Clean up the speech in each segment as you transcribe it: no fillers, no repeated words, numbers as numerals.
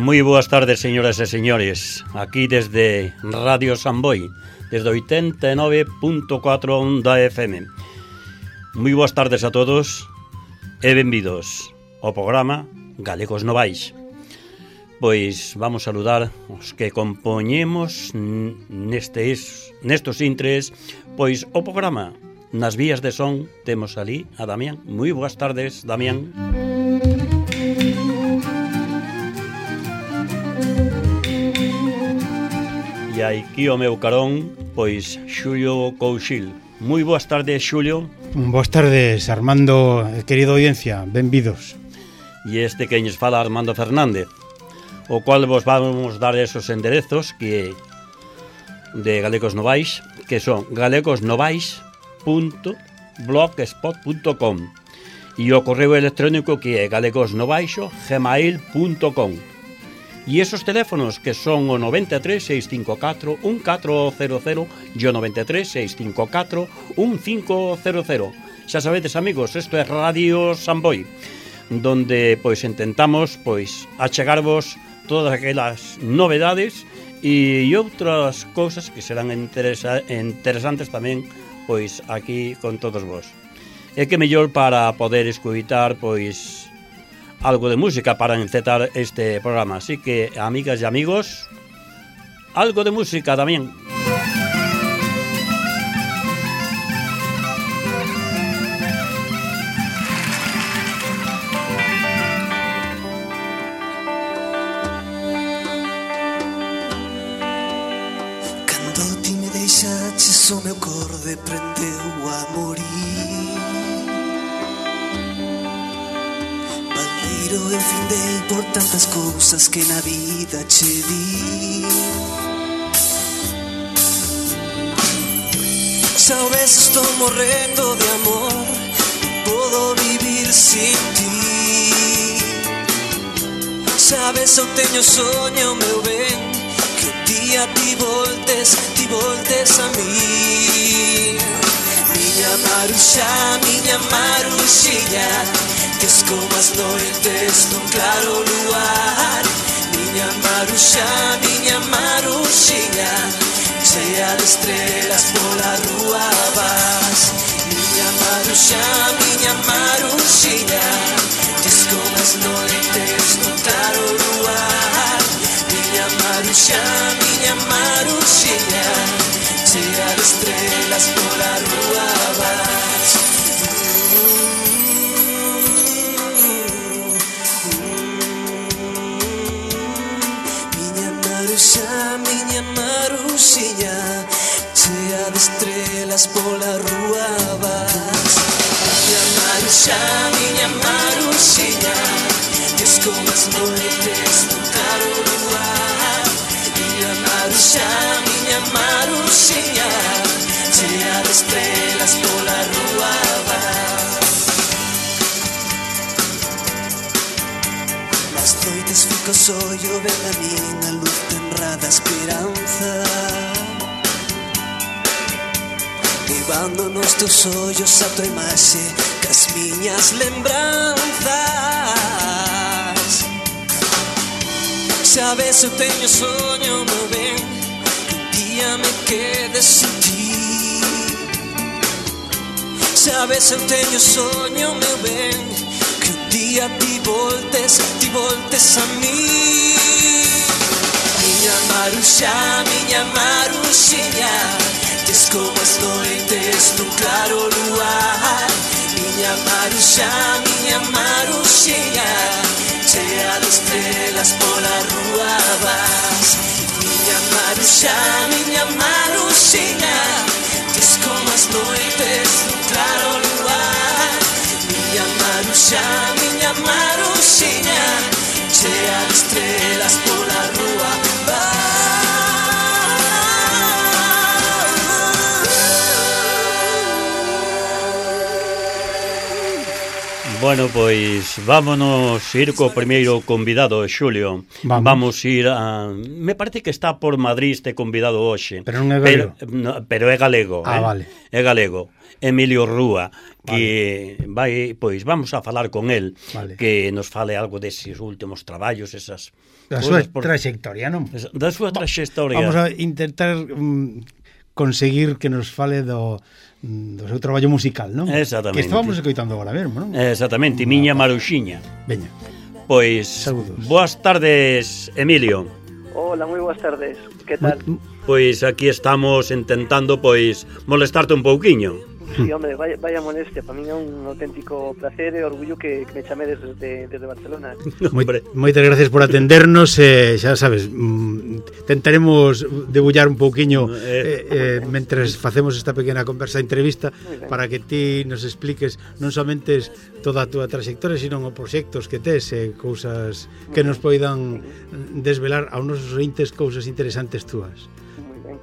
Moi boas tardes, señoras e señores. Aquí desde Radio Samboy, desde 89.4 Onda FM. Moi boas tardes a todos e benvidos ao programa Galegos Novais. Pois vamos a saludar os que compoñemos nestos intres, pois o programa. Nas vías de son temos ali a Damián. Moi boas tardes, Damián. E aquí o meu carón, pois Xulio Couchil. Moi boas tardes, Xulio. Boas tardes, Armando, querido audiencia, benvidos. E este que nos fala Armando Fernández, o cual vos vamos dar esos enderezos que de Galegos Novais, que son galegosnovais.blogspot.com e o correo electrónico que é galegosnovaixo@gmail.com. E esos teléfonos que son o 93 654 1400 e o 93 654 1500. Xa sabedes, amigos, isto é Radio Samboy, donde pois intentamos pois achegarvos todas aquelas novedades e outras cousas que serán interesantes tamén pois aquí con todos vos. E que mellor para poder escutar pois algo de música para encetar este programa. Así que, amigas e amigos, algo de música tamén. Cando ti me deixaches o meu corde prendeu a morir. Enfindei por tantas cousas que na vida che di. Xa o ves, estou morrendo de amor, non podo vivir sin ti. Xa ves, eu teño soño, meu ben, que un día ti voltes a mí. Miña maruxiña, tes como as noites dun claro luar. Miña maruxiña, chea de estrelas pola rúa vas. Miña maruxiña, tes como as noites dun claro luar. Miña maruxiña, chea de estrelas pola rúa vas. Miña maruxiña, chea de estrelas pola rúa vas. Miña maruxiña, tes como as noites dun claro luar. Miña maruxiña, chea de estrelas pola rúa vas. Nas noites fico sollo, ven a min a luz tenrada esperanza, levando nos teus ollos a tua imaxe cas miñas lembranzas. Xa ves, eu teño soño, meu ben, que un día me quede sin ti. Xa ves, eu teño soño, meu ben, que un día ti voltes a mí. Miña maruxiña, tes como as noites dun claro luar. Miña maruxiña, chea de estrelas pola rúa vas. Miña maruxiña, tes como as noites dun claro luar. Miña maruxiña, chea de estrelas pola rúa vas. Bueno, pois vámonos ir co primeiro convidado, Xulio. Vamos ir a... Me parece que está por Madrid este convidado hoxe. Pero non é galego. Pero é galego, vale. É galego. Emilio Rúa, que vai, pois vamos a falar con el, que nos fale algo deses últimos traballos, esas da súa traxectoria, non? Da súa traxectoria. Vamos a intentar conseguir que nos fale do seu traballo musical, non? Exactamente. Que estábamos escoitando agora mesmo, non? Exactamente, Miña Maruxiña. Veña. Pois, saúdos. Boas tardes, Emilio. Hola, moi boas tardes. Que tal? Pois aquí estamos intentando, pois, molestarte un pouquiño. Sí, hombre, vaya molestia. Para mí é un auténtico placer e orgullo que me chamedes desde Barcelona. Moitas gracias por atendernos. Xa sabes, tentaremos debullar un pouquiño mentres facemos esta pequena conversa entrevista para que ti nos expliques non somente toda a túa trayectoria, sino os proxectos que tes, cousas que nos poidan desvelar aos nosos ointes cousas interesantes túas. Moi ben.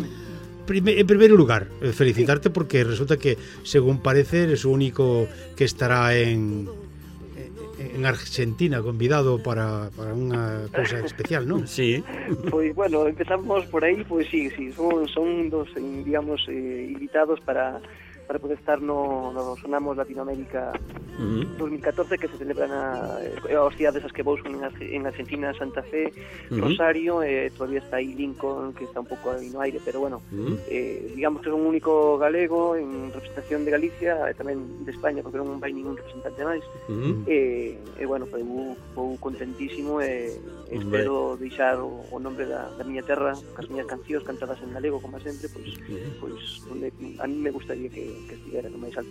En primeiro lugar, felicitarte porque resulta que, según parece, eres o único que estará en Argentina convidado para unha cousa especial, non? Sí. Pois, bueno, empezamos por aí, pois sí, son dos, digamos, invitados para poder estar no Sonamos Latinoamérica 2014, que se celebran as cidades as que vou son en Argentina, Santa Fe, Rosario, todavía está aí Lincoln, que está un pouco aí no aire, pero bueno, digamos que é un único galego en representación de Galicia e tamén de España, porque non vai ningún representante máis. E bueno, pues, vou contentísimo e espero deixar o nombre da miña terra, as miñas cancións cantadas en galego, como sempre, pois onde a mí me gustaría que estivera no máis alto.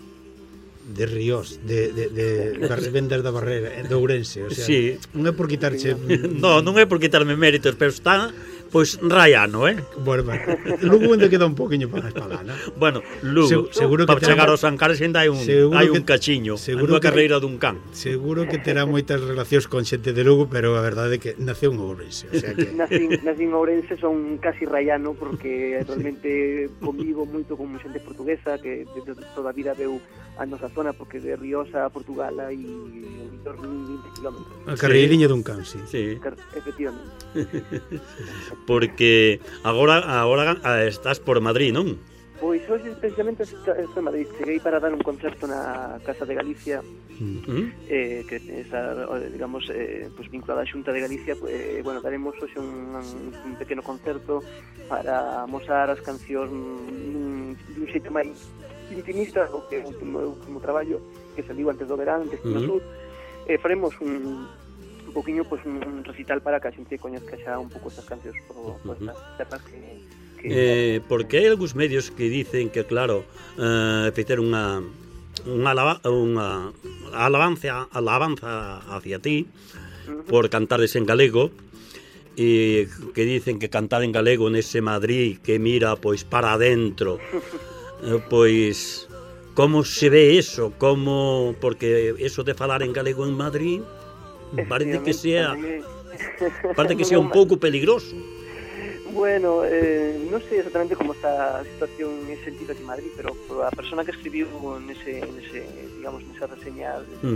De Ríos, de Vendas da Barrera, de Ourense, o sea, sí. Non é por quitarche... non é por quitarme méritos, pero está... Pois raiano, Bueno, Lugo ainda queda un poquinho para lá, non? Bueno, Lugo, seguro que para chegar aos Ancares ainda hai un cachiño, unha carreira dun can. Seguro que terá moitas relacións con xente de Lugo, pero a verdade é que naceu en Ourense, o sea que... Nacín en Ourense, son casi raiano, porque realmente convivo moito con xente portuguesa, que desde toda a vida veu a nosa zona, porque de Ríos a Portugal hai 20 kilómetros. A carreirinha dun can, sí. Efectivamente. Porque agora estás por Madrid, non? Pois hoxe precisamente estou en Madrid. Cheguei para dar un concerto na Casa de Galicia, que está, digamos, pues vinculada á Xunta de Galicia. Bueno, daremos hoxe un pequeno concerto para mostrar as cancións dun xeito máis intimista, o que é o último traballo que saliu antes do verán, Destino Sur. Faremos un poquinho, pues, un recital para que a xente coñezca xa un pouco estas cancións por estas terras que... porque hai algúns medios que dicen que, claro, fixeron unha alabanza hacia ti por cantares en galego, e que dicen que cantar en galego nese Madrid que mira pois para adentro, pois como se ve eso, como porque eso de falar en galego en Madrid parece que sea un pouco peligroso. Bueno, non sei exactamente como está a situación en ese sentido aquí en Madrid, pero a persona que escribiu nesa reseña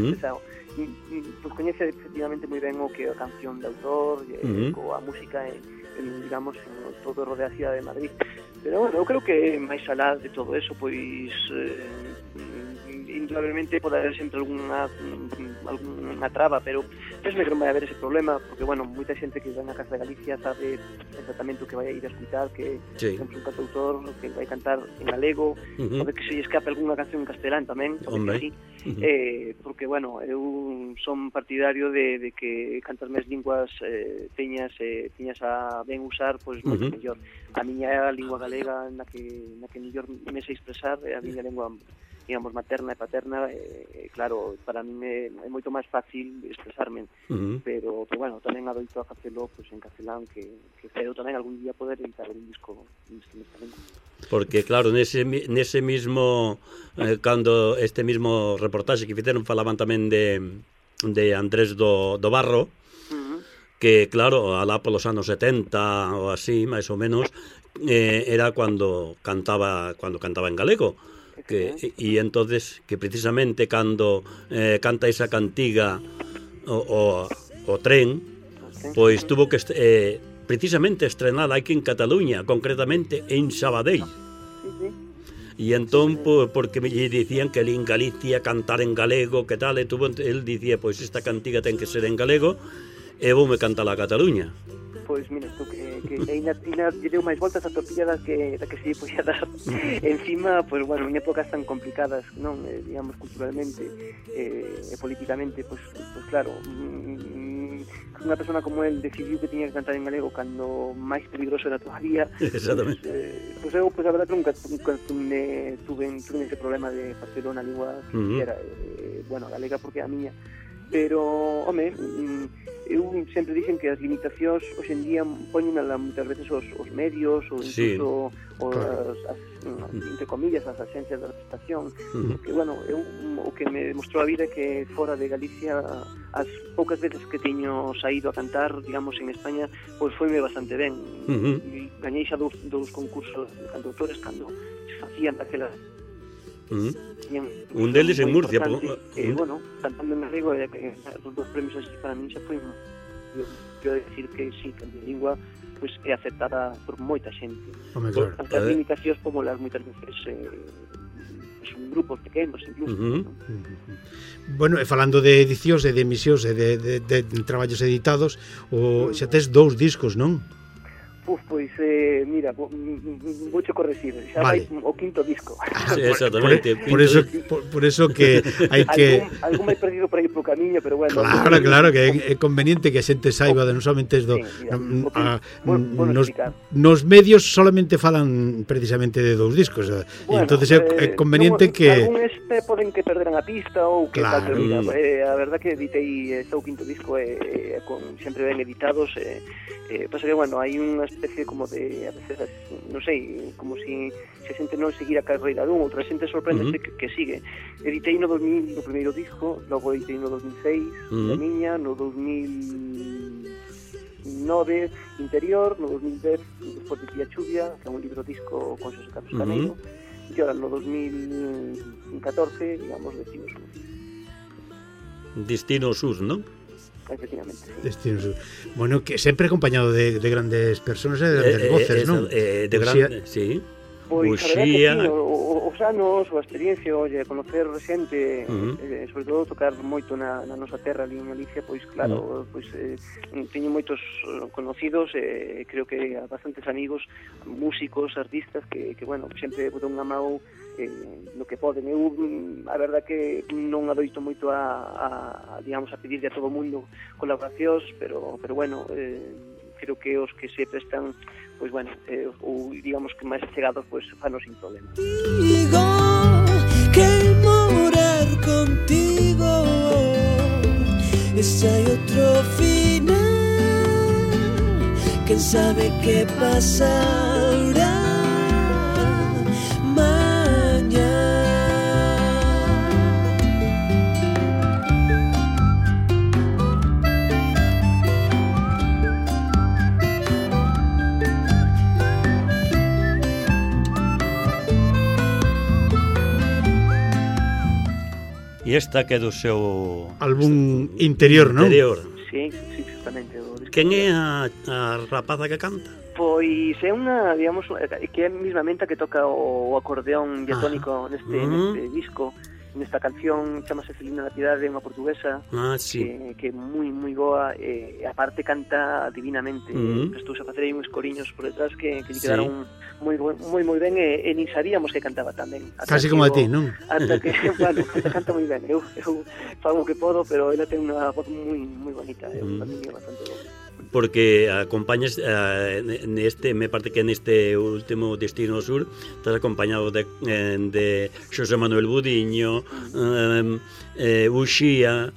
pues coñece efectivamente moi ben o que é a canción de autor, a música, digamos, todo rodea a cidade de Madrid. Pero bueno, eu creo que máis alá de todo eso, pois indudablemente pode haber sempre alguna traba, pero penso que non vai haber ese problema, porque, bueno, moita xente que vai na Casa de Galicia sabe exactamente o que vai a ir a escutar, que é un cantautor que vai cantar en galego, pode que se escape algunha canción en castelán tamén, pode que sí, porque, bueno, eu son partidario de que cantas máis linguas teñas a ben usar, pois moito mellor. A miña lingua galega na que mellor me sei expresar, a miña lingua, digamos, materna e paterna, claro, para mí é moito máis fácil expresarme, pero bueno, tamén adoito a facelo pues, en castelán, que espero tamén algún día poder editar un disco nesta lengua. Porque, claro, nese mismo, cando este mismo reportaxe que fixeron falaban tamén de Andrés do Barro, que, claro, alá polos anos 70 ou así, máis ou menos, era cando cantaba en galego. E entonces que precisamente cando canta esa cantiga o tren, pois tuvo que precisamente estrenada aquí en Cataluña, concretamente en Sabadell. E entón, porque me dicían que en Galicia cantar en galego, que tal, el dicía, pois esta cantiga ten que ser en galego, e voume cantar a Cataluña. Pois mira, tú que ainda lle deu máis voltas a tortilla da que se podía dar encima, pois bueno, en épocas tan complicadas, non, digamos, culturalmente e políticamente, pois claro, unha persona como él decidiu que tiña que cantar en galego cando máis peligroso era todavía. Exactamente. Pois eu, a verdade, nunca tuve ese problema de facer unha lingua que era, bueno, galega porque a miña, pero, home, eu sempre dicen que as limitacións hoxe en día poñen moitas veces os medios ou incluso entre comillas as axencias de representación, que bueno, o que me demostrou a vida é que fora de Galicia as poucas veces que teño saído a cantar, digamos, en España, pois foime bastante ben. Gañei xa dous concursos de cantautores cando se facían daquelas. Un deles en Murcia, bueno, cantando en galego, os dos premios así para mí xa foi, quero decir que sí, que a mi lingua pues é aceptada por moita xente. Tanto as limitacións como as moitas veces son grupos pequenos incluso. Bueno, e falando de edicións e de emisións e de traballos editados, xa tes 2 discos, non? Pois, mira, vouche corregir, xa vai o 5º disco. Sí, exactamente. Por eso que hai que... Algún hai perdido por aí pro camiño, pero bueno... Claro, que é conveniente que a xente saiba de non somente nos medios solamente falan precisamente de 2 discos, entonces é conveniente que... Algúns poden que perderan a pista ou que tal, pero mira, a verdad que editei este 5º disco sempre ben editados, pasa que, bueno, hai unha especie como de, a veces, non sei, como si a xente non seguira a carreira dun, outra xente sorprende que sigue. Editei no 2000 no primeiro disco, logo editei no 2006 a miña, no 2009 Interior, no 2010 Despois de Tía Chuvia, que é un libro disco con Xosé Carlos Caneiro, e ahora no 2014, digamos, Destino Sur. Destino Sur, non? Efectivamente, sí. Destino Sur. Bueno, que sempre acompañado de grandes personas e de grandes voces, non? De grandes, sí. Pois, a verdade que sí, os anos, a experiencia, conocer xente, sobre todo tocar moito na nosa terra ali en Galicia, pois claro, pois teño moitos conocidos, creo que bastantes amigos, músicos, artistas que bueno, sempre botan unha mão no que poden. Eu, a verdade que non adoito moito digamos, a pedirle a todo o mundo colaboracións, pero bueno, creo que os que se prestan, pois bueno, ou digamos que máis chegados, pois fano sin problema. Digo que morar contigo ese hai outro final, quen sabe que pasará mañá. E esta que é do seu... álbum Interior, non? Interior. Sí, justamente. Quen é a rapaza que canta? Pois é unha, digamos, que é mismamente a que toca o acordeón diatónico neste disco, nesta canción, chamase Celina da Piedade, unha portuguesa, que é moi boa, e aparte canta divinamente. Estouse a facer aí uns coriños por detrás que lle quedaron moi ben, e nin sabíamos que cantaba tamén. Casi como a ti, non? Ata que, bueno, canta moi ben. Eu fago o que podo, pero ela ten unha voz moi bonita, para mí é bastante boa. Porque acompañas me parece que neste último Destino Sur estás acompañado de Xosé Manuel Budiño, Uxía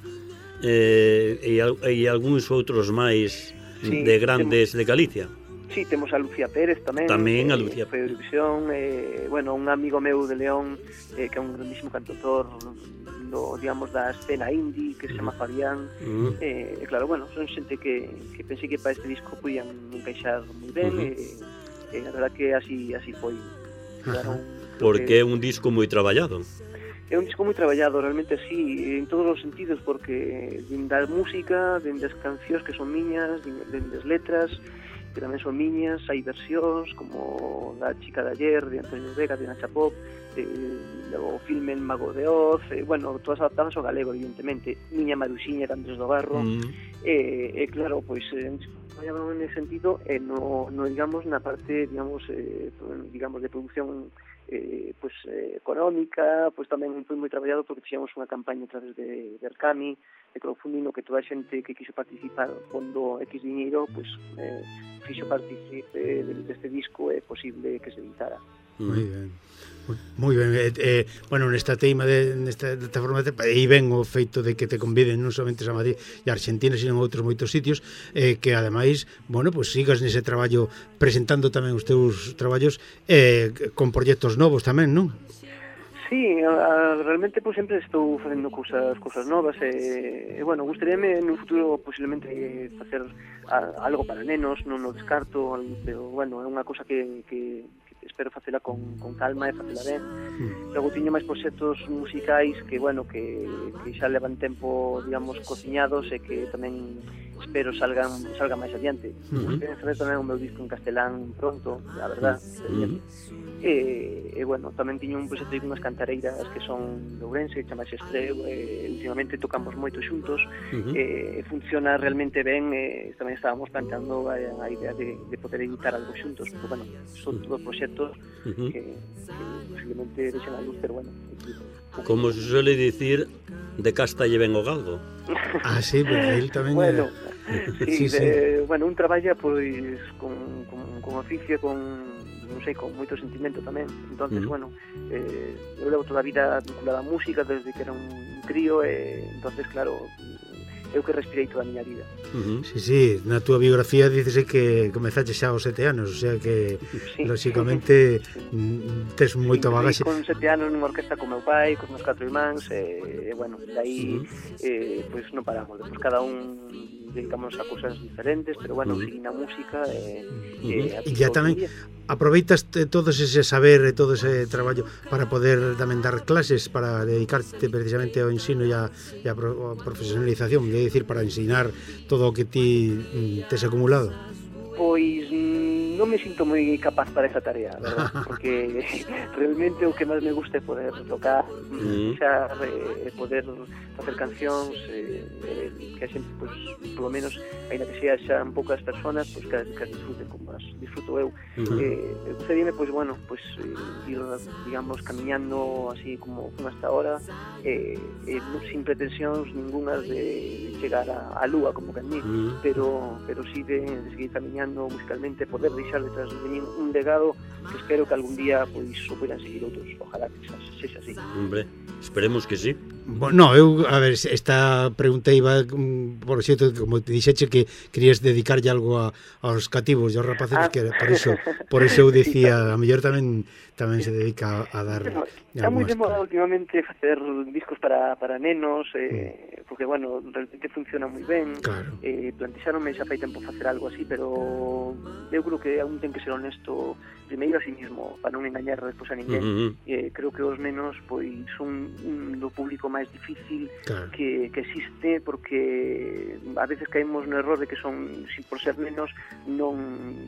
e algúns outros máis de grandes de Galicia. Sí, temos a Lucía Pérez tamén a Lucía Pérez, bueno, un amigo meu de León, que é un grandísimo cantautor, digamos, da escena indie, que se chama Fabián, claro, bueno, son xente que pensei que para este disco podían encaixar moi ben, e a verdad que así foi. Quedaron porque é un disco moi traballado. É un disco moi traballado, realmente así, en todos os sentidos, porque da música, dende as cancións que son miñas, dende as letras, que tamén son miñas, hai versións como da Chica de Ayer, de Antonio Vega, de Nacha Pop, o filme El Mago de Oz, bueno, todas adaptadas ao galego, evidentemente, Miña Maruxiña de Andrés do Barro, claro, pois, traballaba en ese sentido, no, digamos, na parte, digamos, de producción pues económica, pues tamén foi moi traballado porque fixemos unha campaña a través de Ercami, de crowdfunding, no que toda a xente que quiso participar pondo X diñeiro, pues fixo participe deste disco, é posible que se editara. Moi ben. Moi ben, bueno, nesta teima nesta forma aí ven o feito de que te conviden non somente a Madrid e a Argentina, sino en outros moitos sitios, que ademais, bueno, pues sigas nese traballo presentando tamén os teus traballos con proxectos novos tamén, non? Sí, realmente pues sempre estou facendo cousas novas e bueno, gustaríame no futuro posiblemente facer algo para nenos, non o descarto, pero bueno, é unha cousa que espero facela con calma e facela ben. Logo tiño máis proxectos musicais que, bueno, que xa levan tempo, digamos, cociñados e que tamén espero salga máis adiante. Espero facer tamén o meu disco en castelán pronto, a verdad. E bueno, tamén tiño un proxecto con unhas cantareiras que son de Ourense, que chamase Estreu, últimamente tocamos moito xuntos, funciona realmente ben, tamén estábamos planteando a idea de poder editar algo xuntos, pero bueno, son todos proxectos que posiblemente deixen a luz, pero bueno. Como se suele dicir, de casta lle ven o galgo. Ah, sí, porque él tamén bueno, sí. Bueno, un traballa pois con oficio, con non sei, con moito sentimento tamén. Entonces, bueno, eu levo toda a vida vinculada á música desde que era un crío, entonces, claro, eu que respirei toda a miña vida. Sí, na túa biografía dícese que comezaste xa aos 7 anos, o sea que, lógicamente, tes moita bagaxe. Con 7 anos nunha orquesta con meu pai, con meus 4 irmáns, e, bueno, de aí, pois non paramos, despois cada un dedicamos a cousas diferentes, pero bueno, seguindo a música e ya tamén aproveitas todo ese saber e todo ese traballo para poder tamén dar clases, para dedicarte precisamente ao ensino e a profesionalización, é dicir, para ensinar todo o que ti tes acumulado. Pois non me sinto moi capaz para esa tarea, verdad? Porque realmente o que máis me gusta é poder tocar, poder facer cancións, que a xente, pois, polo menos, ainda que sean poucas personas, pois que disfruten como as disfruto eu. Gustaríame, pois, bueno, pois ir, digamos, camiñando así como hasta ahora, sin pretensións ningunas de chegar á lúa, como que a mí, pero sí de seguir camiñando musicalmente, poder deixar detrás de mí un legado que espero que algún día pois o poidan seguir outros, ojalá que sexa así. Hombre, esperemos que sí. Bueno, eu, a ver, esta pregunta iba por xeito, como te dixeche que querías dedicarlle algo aos cativos e aos rapaces, que por eso eu dicía, a mellor tamén se dedica a dar... Está moi de moda últimamente facer discos para nenos, porque, bueno, realmente funciona moi ben. Claro. Plantexaronme xa fai tempo facer algo así, pero eu creo que aún ten que ser honesto primeiro a sí mismo, para non engañar despois a ninguén. Creo que os nenos pois son do público máis difícil que existe, porque a veces caemos no error de que son, por ser nenos, non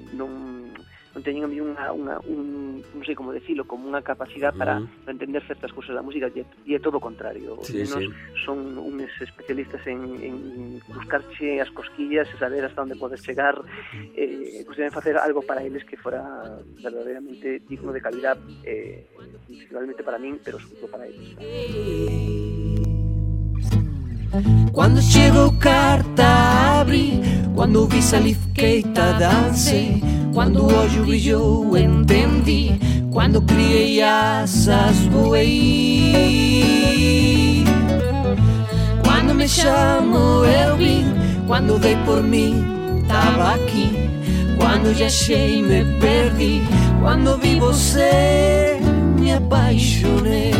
teñen un non sei como decirlo, como unha capacidade para entender certas cousas da música, e é todo o contrario. Os nenos son unos especialistas en buscarche as cosquillas e saber hasta onde podes chegar, pues deben facer algo para eles que fora verdadeiramente digno de calidad, principalmente para min, pero sobre todo para eles. Quando chegou carta abri, quando vi salifqueita dancei, quando o olho brilhou entendi, quando criei asas voei. Quando me chamo eu vim, quando dei por mim tava aqui, quando já achei me perdi, quando vi você me apaixonei.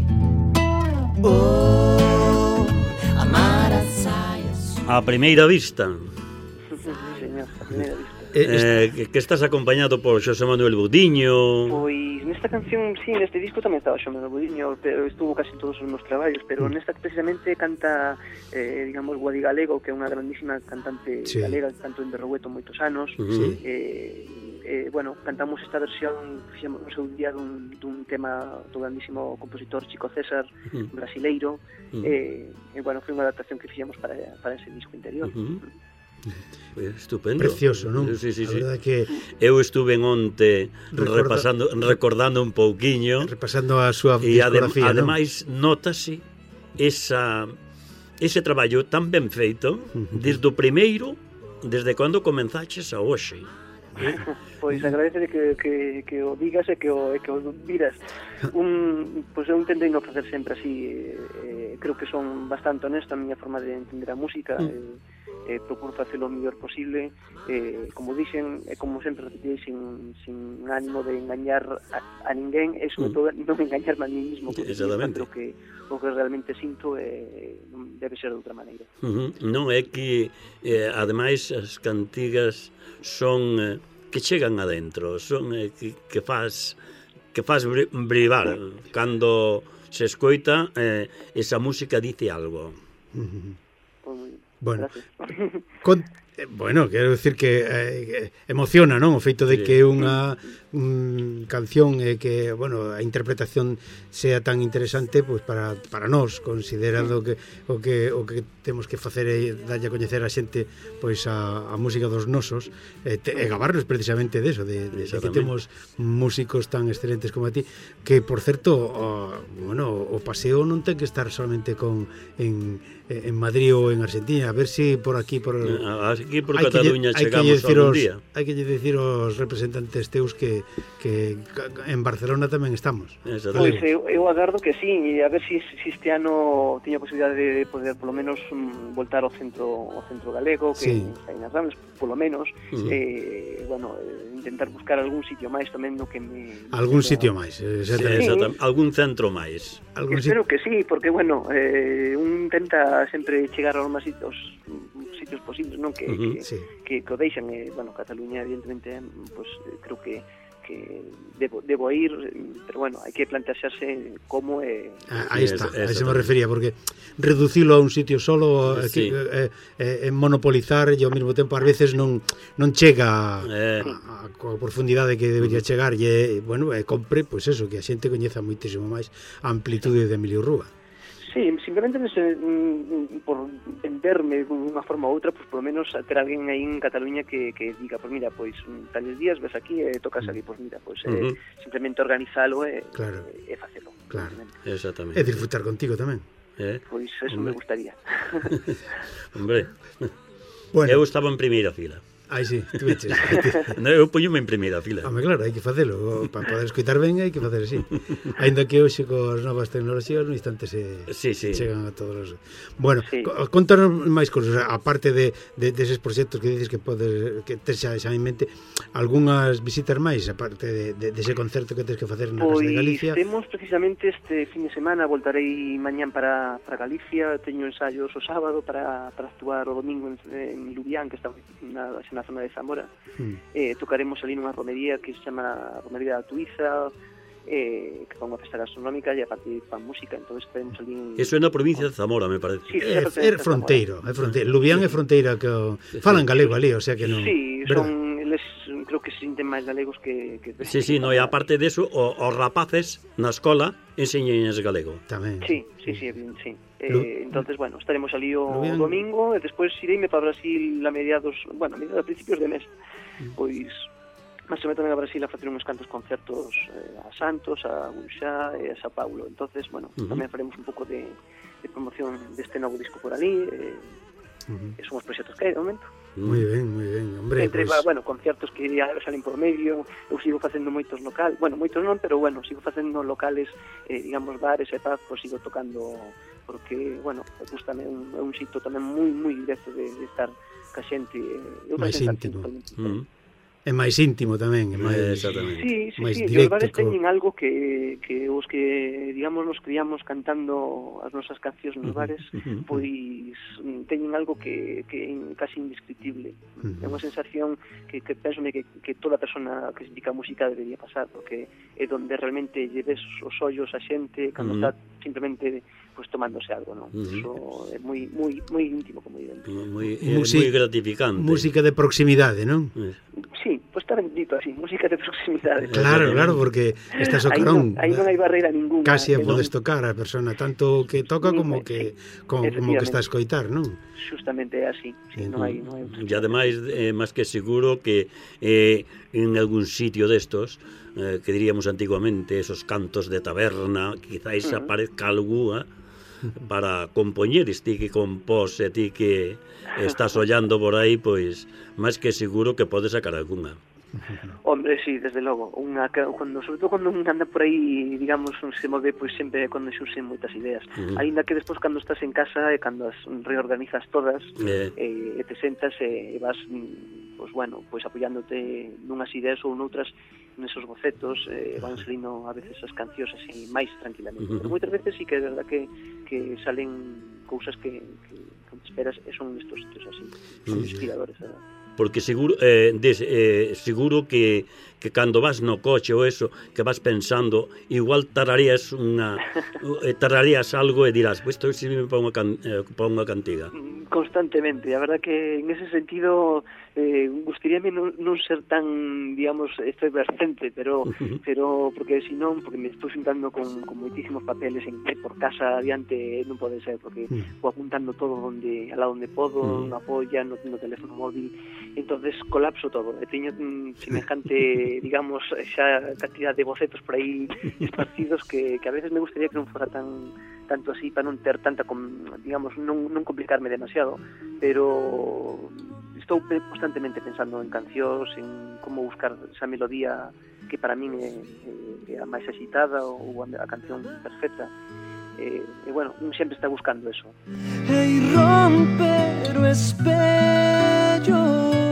Oh, amar as saias. A primeira vista. Sí, señor, a primeira vista. Que estás acompañado por Xosé Manuel Budiño. Pois Nesta canción, sí, neste disco tamén estaba Xome Budiño, pero estuvo casi en todos os meus traballos, pero nesta precisamente canta, digamos, Guadi Galego, que é unha grandísima cantante galega, que cantou en Berrogueto moitos anos. Bueno, cantamos esta versión, fixemos no seu día dun tema do grandísimo compositor Chico César, brasileiro, bueno, foi unha adaptación que fixemos para ese disco interior. Estupendo. Precioso, non? Sí. A verdade que eu estuve onte recordando un pouquiño, repasando a súa e discografía, ademais notase ese traballo tan ben feito desde o primeiro, desde cando comenzaches a hoxe. Pois agradece que o digas e que o viras. Pois eu intentei non facer sempre así, creo que son bastante honesto a miña forma de entender a música, procuro facelo o mellor posible, como dixen, como sempre repetí, sin ánimo de engañar a ninguén, e sobre todo non engañarme a mí mismo, porque o que realmente sinto debe ser de outra maneira. Non é que ademais as cantigas son que chegan adentro, son que faz brivar cando se escoita, esa música dice algo. Bueno, quero decir que emociona, non? O feito de que unha canción que, bueno, a interpretación sea tan interesante, pois para nós, considerando que o que temos que facer é darlle a coñecer a xente pois a música dos nosos, e gabarnos precisamente deso, de que temos músicos tan excelentes como a ti, que por certo, o paseo non ten que estar solamente en Madrid ou en Argentina, a ver si por aquí por Cataluña chegamos algún día. Hai que decir aos representantes teus que en Barcelona tamén estamos. Pois eu agardo que sí, e a ver si este ano teño a posibilidade de poder polo menos voltar ao centro galego, que está en as Ramblas, polo menos, bueno, intentar buscar algún sitio máis tamén no que me... Algún sitio máis, exactamente. Algún centro máis. Espero que sí, porque, bueno, un intenta sempre chegar aos máis sitios posibles, non? Que o deixan, bueno, Cataluña, evidentemente, pues, creo que debo ir, pero bueno, hai que plantearse como aí está, a eso me refería, porque reducilo a un sitio solo, monopolizar, e ao mesmo tempo ás veces non chega a profundidade que debería chegar, e bueno, compre, pois eso, que a xente coñeza moitísimo máis a amplitude de Emilio Rúa. Sí, simplemente por venderme de unha forma ou outra, pues por lo menos ter alguén aí en Cataluña que diga, pues mira, pues tales días ves aquí e tocas aquí, pues mira, pues simplemente organizalo e facelo. Claro, exactamente. E disfrutar contigo tamén. Pois eso me gustaría. Hombre, bueno. Eu estaba en primeira fila. Ai, sí, tú eches. No, eu poñome en primeira fila. Home, claro, hai que facelo. Para poder escoitar ben, hai que facer así. Ainda que hoxe coas novas tecnoloxías no instante chegan a todos os... Bueno, contanos máis cousas, aparte deses proxectos que dices que tes xa en mente, algunhas visitas máis, aparte dese concerto que tens que facer na Casa de Galicia? Pois temos precisamente este fin de semana, voltarei mañán para Galicia, teño ensaios o sábado para actuar o domingo en Lubián, que está na zona de Zamora. Tocaremos ali nunha romería que se chama Romería da Tuiza, que é unha festa gastronómica e a partir fan música, entonces estaremos ali... Eso é na provincia de Zamora, me parece. Sí, é fronteiro, Lubián é fronteira, que falan galego ali, o sea que non... Sí, eles creo que se sinten máis galegos que... Sí, no, e aparte deso, os rapaces na escola enseñanles galego. Tamén. Sí. Entonces, bueno, estaremos ali o domingo e despois ireime para Brasil a principios de mes. Pois máis ou menos tamén a Brasil a facer uns cantos concertos a Santos, a Buxá e a Sao Paulo. Entonces, bueno, tamén faremos un pouco de promoción deste novo disco por ali. Son os proxectos que hai de momento. Moi ben, hombre. Entre, bueno, concertos que salen por medio, eu sigo facendo moitos locales, bueno, moitos non, pero bueno, sigo facendo locales, digamos, bares e paz, pues sigo tocando, porque, bueno, gustame, é un xito tamén moi directo de estar ca xente, máis íntimo. É máis íntimo tamén, é máis, máis directo. Os bares teñen algo que os que, digamos, nos criamos cantando as nosas cancións nos bares, pois teñen algo que é casi indescriptible. É unha sensación que pensome que toda persona que se dedica a música debería pasar, porque é donde realmente lle ves os ollos a xente cando está simplemente pues tomándose algo, ¿no? Eso é moi íntimo, como digo. Moi gratificante. Música de proximidade, non? Sí, pues está ben dito así, música de proximidade. Claro, porque estás o carón. Aí non hai barreira ninguna. Casi a podes tocar a persona, tanto que toca como que está a escoitar, non? Justamente é así, sí, non hai E ademais, máis que seguro que en algún sitio destos, que diríamos antiguamente, esos cantos de taberna, quizáis aparezca alguna para compoñer, ti que compós e ti que estás ollando por aí, pois máis que seguro que podes sacar algunha. Hombre, sí, desde logo. Sobre todo cando un anda por aí, digamos, se move, pois sempre cando xurxen moitas ideas. Ainda que despois cando estás en casa e cando as reorganizas todas e te sentas e vas, pois bueno, pois apoiándote nunhas ideas ou noutras, nesos bocetos, van salindo a veces as cancións así máis tranquilamente. Pero moitas veces sí que é verdad que salen cousas que esperas e son estos sitios así, son inspiradores, verdad? Porque seguro seguro que cando vas no coche ou eso, que vas pensando, igual tararías algo e dirás, pues isto si me pongo unha cantiga. Constantemente, a verdad que en ese sentido gustaríame non ser tan, digamos, efervescente, pero porque senón, porque me estou xuntando con moitísimos papeles por casa adiante, non pode ser, porque vou apuntando todo alá onde podo, na polla, no teléfono móvil, entonces colapso todo, e teño semejante, digamos, xa cantidad de bocetos por aí esparcidos que a veces me gustaría que non fora tanto así, para non ter tanta, digamos, non complicarme demasiado, pero estou constantemente pensando en cancións, en como buscar esa melodía que para min é a máis axitada ou a canción perfecta. E bueno, un sempre está buscando eso. Hey, romper o espello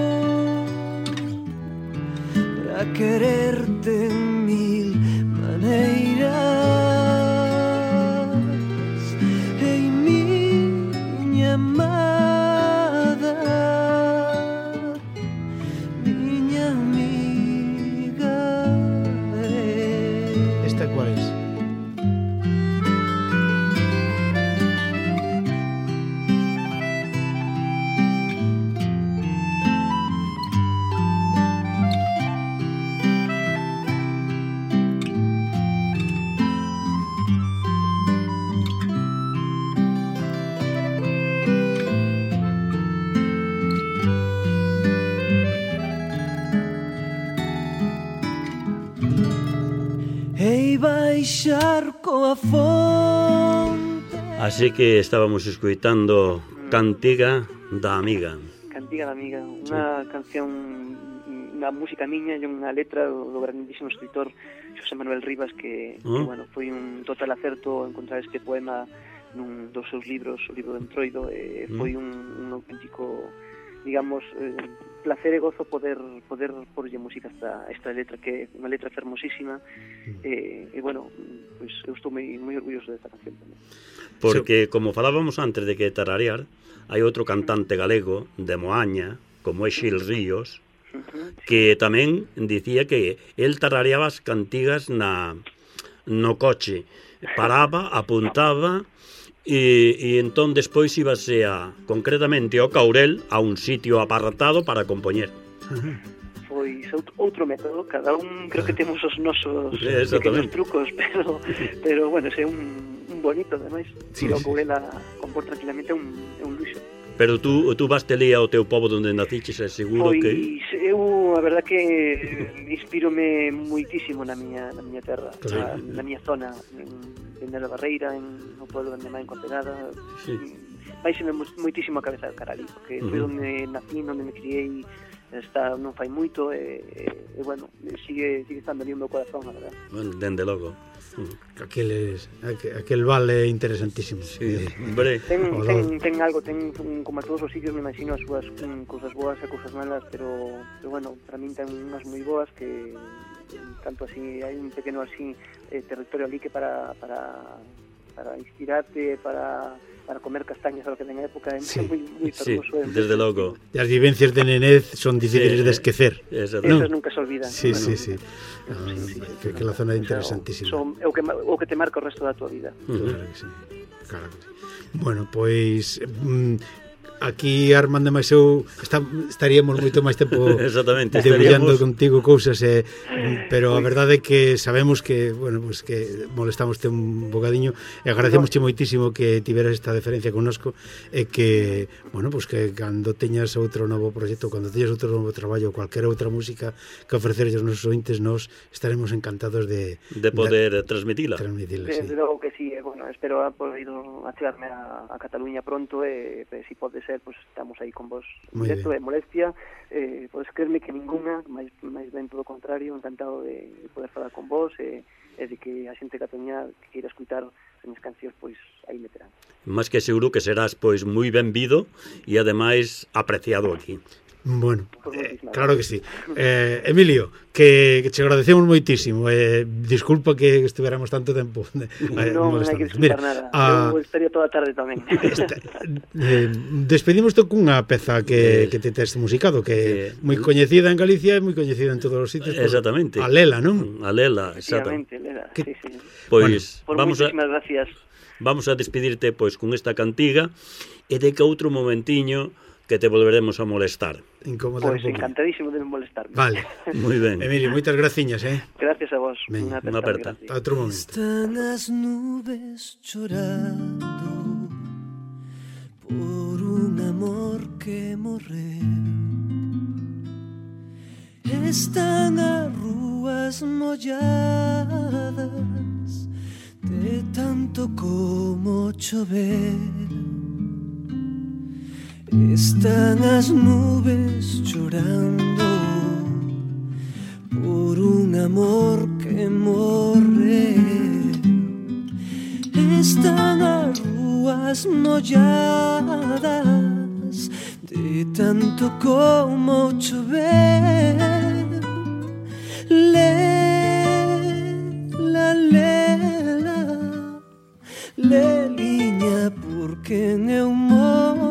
para quererte en mil maneiras. Hey, miña amada, miña amiga. Esta cual es? Baixar coa fonte. Así que estábamos escoitando Cantiga da Amiga. Cantiga da Amiga, unha canción, unha música miña e unha letra do grandísimo escritor Xosé Manuel Rivas, que bueno, foi un total acerto encontrar este poema nun dos seus libros, o libro de Entroido, e foi un auténtico, digamos, placer e gozo poder porlle música a esta letra, que é unha letra fermosísima, e bueno, pois eu estou moi orgulloso desta canción tamén. Porque, como falábamos antes de que tararear, hai outro cantante galego de Moaña, como é Xil Ríos, que tamén dicía que el tarareaba as cantigas no coche, paraba, apuntaba, e entón despois íbase concretamente ao Caurel, a un sitio apartado para compoñer. Pois outro método, cada un creo que temos os nosos pequenos trucos, pero bueno, é un bonito, ademais, o Caurel a compor tranquilamente é un luxo. Pero tú vaste ali ao teu pobo onde naciches, é seguro que... Pois eu, a verdad que inspírome moitísimo na miña terra, na miña zona, en la Barreira, no pueblo onde mai encontrada. Vaiseme moitísimo a cabeza de cara ali, porque foi onde nací, onde me criei, non fai moito, e bueno, sigue estando ali o meu corazón, a verdad. Bueno, dende logo. aquel vale interesantísimo. Sí, hombre. Ten algo, como a todos os sitios, me imagino as súas cousas boas e cousas malas, pero bueno, para min ten unhas moi boas que tanto así, hai un pequeno así territorio ali que para inspirarte, para comer castañas a lo que ten época, é moi fermoso. Sí, desde logo. E as vivencias de nenez son difíciles de esquecer. Esas nunca se olvidan. Sí. Que la zona é interesantísima. É o que te marca o resto da tua vida. Claro que sí. Bueno, pois aquí Armando e máis eu estaríamos moito máis tempo debullando contigo cousas, pero a verdade é que sabemos que, bueno, pues que molestámoste un bocadiño e agradecemosche moitísimo que tiveras esta deferencia connosco e que, bueno, pues que cando teñas outro novo proxecto, cando teñas outro novo traballo, cualquier outra música que ofrecer aos nosos ointes, nos estaremos encantados de poder transmitila. Desde logo que sí, bueno, espero haber ido a chegarme a Cataluña pronto e si pode ser, pues estamos aí con vos directo e molestia, podes creerme que ninguna, máis ben todo o contrario, encantado de poder falar con vos e de que a xente cataluña que queira escutar as minhas cancións, pois aí meterán. Más que seguro que serás pois moi benvido e ademais apreciado aquí. Bueno, claro que sí. Emilio, que te agradecemos moitísimo. Disculpa que estuveramos tanto tempo. Non hai que disculpar nada. Eu estaría toda a tarde tamén. Despedimos cunha peza que te tes musicado, que é moi coñecida en Galicia e moi coñecida en todos os sitios. Exactamente. A Lela, non? A Lela, exactamente. Lela, sí. Pois moitísimas gracias. Vamos a despedirte pois con esta cantiga e de que outro momentiño que te volveremos a molestar. Pois encantadísimo de me molestarme. Vale, moi ben. Emilio, moitas graciñas, Gracias a vos. Unha aperta. A outro momento. Están as nubes chorando por un amor que morreu. Están as rúas molladas de tanto como chover. Están as nubes chorando por un amor que morreu. Están as rúas molladas de tanto como chover. Lela, lela, leliña, porque eu morro.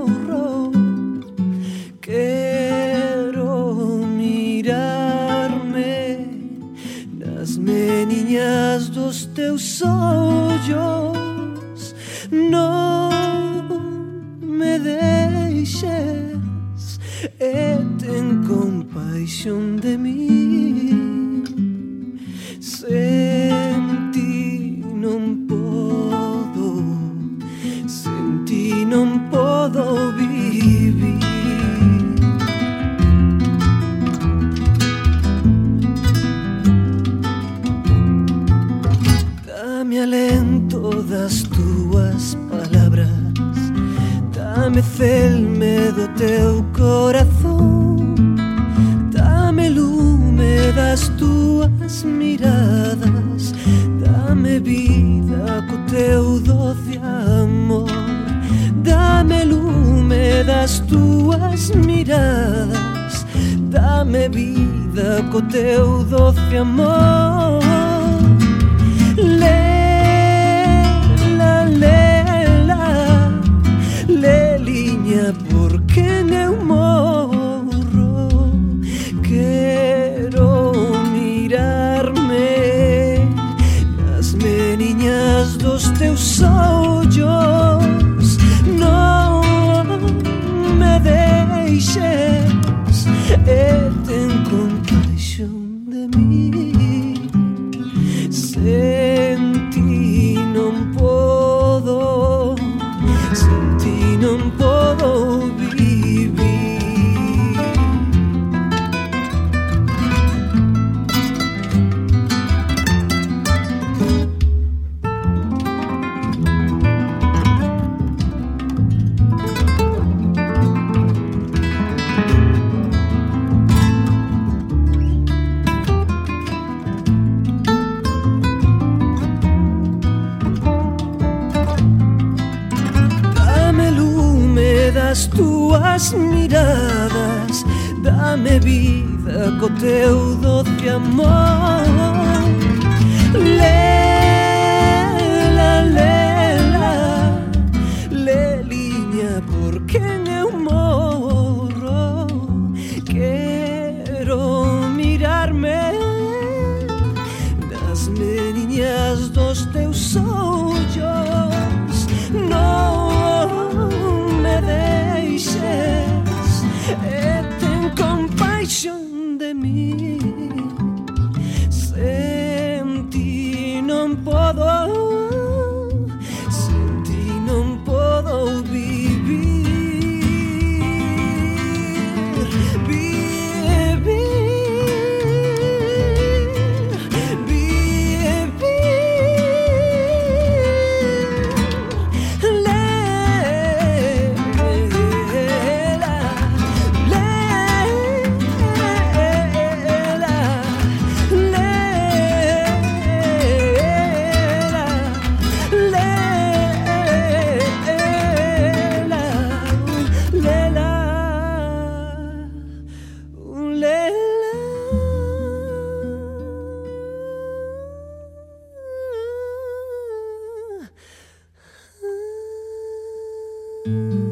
Quero mirarme nas meniñas dos teus ollos. Non me deixes e ten compaixón de mí. Sen ti non podo vivir. Dame alento das túas palabras, dame celme do teu corazón, dame lume das túas miradas, dame vida co teu doce amor, dame lume das túas miradas, dame vida co teu doce amor. Lela, lela, leliña, por quen eu morro. Quero mirarme nas meniñas dos teus ollos. Non me deixes e ten compaixón de mí. Sen ti non podo vivir. as túas miradas, dame vida co teu doce amor. Lela, lela, leliña, por quen eu morro. Quero mirarme nas meniñas dos teus ollos. Non me deixes e ten compaixón de mí. Sen ti non podo, sen ti non podo vivir. Lela.